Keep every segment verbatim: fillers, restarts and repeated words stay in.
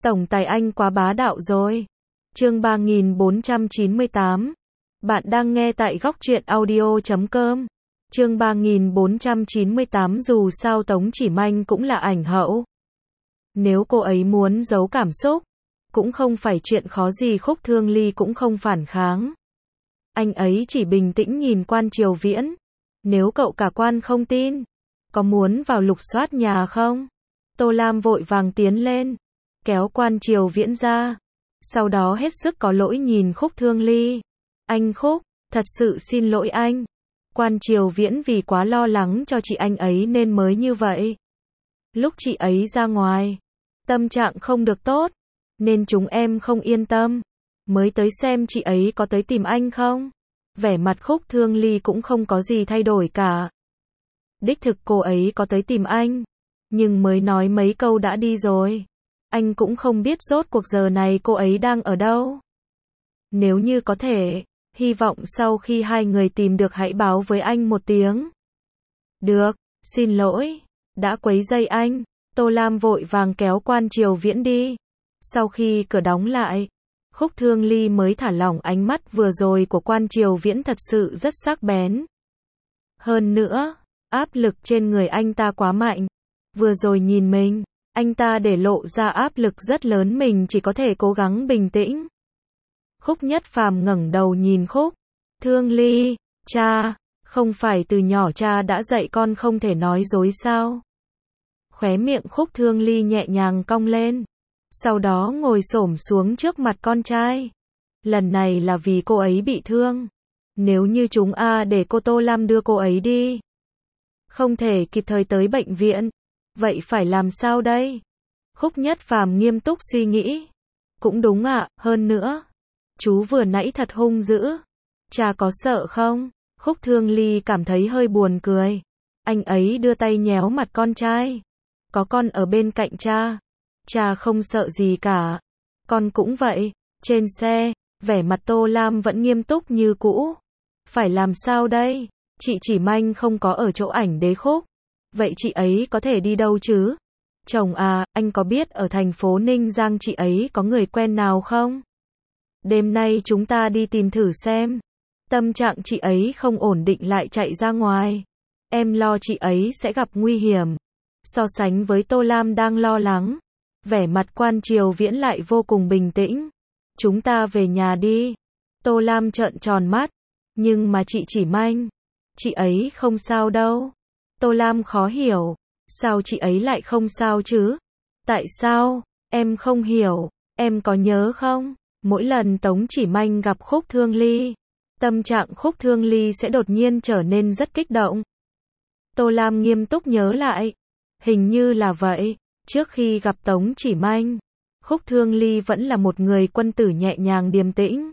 Tổng tài anh quá bá đạo rồi. Chương ba nghìn bốn trăm chín mươi tám. Bạn đang nghe tại góc truyện audio chấm com. Chương ba nghìn bốn trăm chín mươi tám. Dù sao Tống Chỉ Manh cũng là ảnh hậu. Nếu cô ấy muốn giấu cảm xúc, cũng không phải chuyện khó gì. Khúc Thương Ly cũng không phản kháng. Anh ấy chỉ bình tĩnh nhìn Quan Triều Viễn. Nếu cậu cả Quan không tin, có muốn vào lục soát nhà không? Tô Lam vội vàng tiến lên, kéo Quan Triều Viễn ra. Sau đó hết sức có lỗi nhìn Khúc Thương Ly. Anh Khúc, thật sự xin lỗi anh. Quan Triều Viễn vì quá lo lắng cho chị anh ấy nên mới như vậy. Lúc chị ấy ra ngoài, tâm trạng không được tốt, nên chúng em không yên tâm, mới tới xem chị ấy có tới tìm anh không. Vẻ mặt Khúc Thương Ly cũng không có gì thay đổi cả. Đích thực cô ấy có tới tìm anh, nhưng mới nói mấy câu đã đi rồi. Anh cũng không biết rốt cuộc giờ này cô ấy đang ở đâu. Nếu như có thể, hy vọng sau khi hai người tìm được hãy báo với anh một tiếng. Được, xin lỗi, đã quấy rầy anh. Tô Lam vội vàng kéo Quan Triều Viễn đi. Sau khi cửa đóng lại, Khúc Thương Ly mới thả lỏng. Ánh mắt vừa rồi của Quan Triều Viễn thật sự rất sắc bén. Hơn nữa, áp lực trên người anh ta quá mạnh. Vừa rồi nhìn mình, anh ta để lộ ra áp lực rất lớn, mình chỉ có thể cố gắng bình tĩnh. Khúc Nhất Phàm ngẩng đầu nhìn Khúc Thương Ly, cha, không phải từ nhỏ cha đã dạy con không thể nói dối sao? Khóe miệng Khúc Thương Ly nhẹ nhàng cong lên, sau đó ngồi xổm xuống trước mặt con trai. Lần này là vì cô ấy bị thương. Nếu như chúng a để cô Tô Lam đưa cô ấy đi, không thể kịp thời tới bệnh viện, vậy phải làm sao đây? Khúc Nhất Phàm nghiêm túc suy nghĩ. Cũng đúng ạ, à, hơn nữa, chú vừa nãy thật hung dữ. Cha có sợ không? Khúc Thương Ly cảm thấy hơi buồn cười. Anh ấy đưa tay nhéo mặt con trai. Có con ở bên cạnh cha, cha không sợ gì cả. Con cũng vậy. Trên xe, vẻ mặt Tô Lam vẫn nghiêm túc như cũ. Phải làm sao đây? Chị Chỉ Manh không có ở chỗ ảnh đế Khúc. Vậy chị ấy có thể đi đâu chứ? Chồng à, anh có biết ở thành phố Ninh Giang chị ấy có người quen nào không? Đêm nay chúng ta đi tìm thử xem. Tâm trạng chị ấy không ổn định lại chạy ra ngoài. Em lo chị ấy sẽ gặp nguy hiểm. So sánh với Tô Lam đang lo lắng, vẻ mặt Quan Triều Viễn lại vô cùng bình tĩnh. Chúng ta về nhà đi. Tô Lam trợn tròn mắt. Nhưng mà chị Chỉ Manh, chị ấy không sao đâu. Tô Lam khó hiểu. Sao chị ấy lại không sao chứ? Tại sao? Em không hiểu. Em có nhớ không? Mỗi lần Tống Chỉ Manh gặp Khúc Thương Ly, tâm trạng Khúc Thương Ly sẽ đột nhiên trở nên rất kích động. Tô Lam nghiêm túc nhớ lại. Hình như là vậy. Trước khi gặp Tống Chỉ Manh, Khúc Thương Ly vẫn là một người quân tử nhẹ nhàng điềm tĩnh.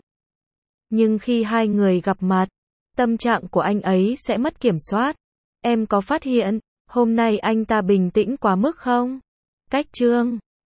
Nhưng khi hai người gặp mặt, tâm trạng của anh ấy sẽ mất kiểm soát. Em có phát hiện, hôm nay anh ta bình tĩnh quá mức không? Cách chương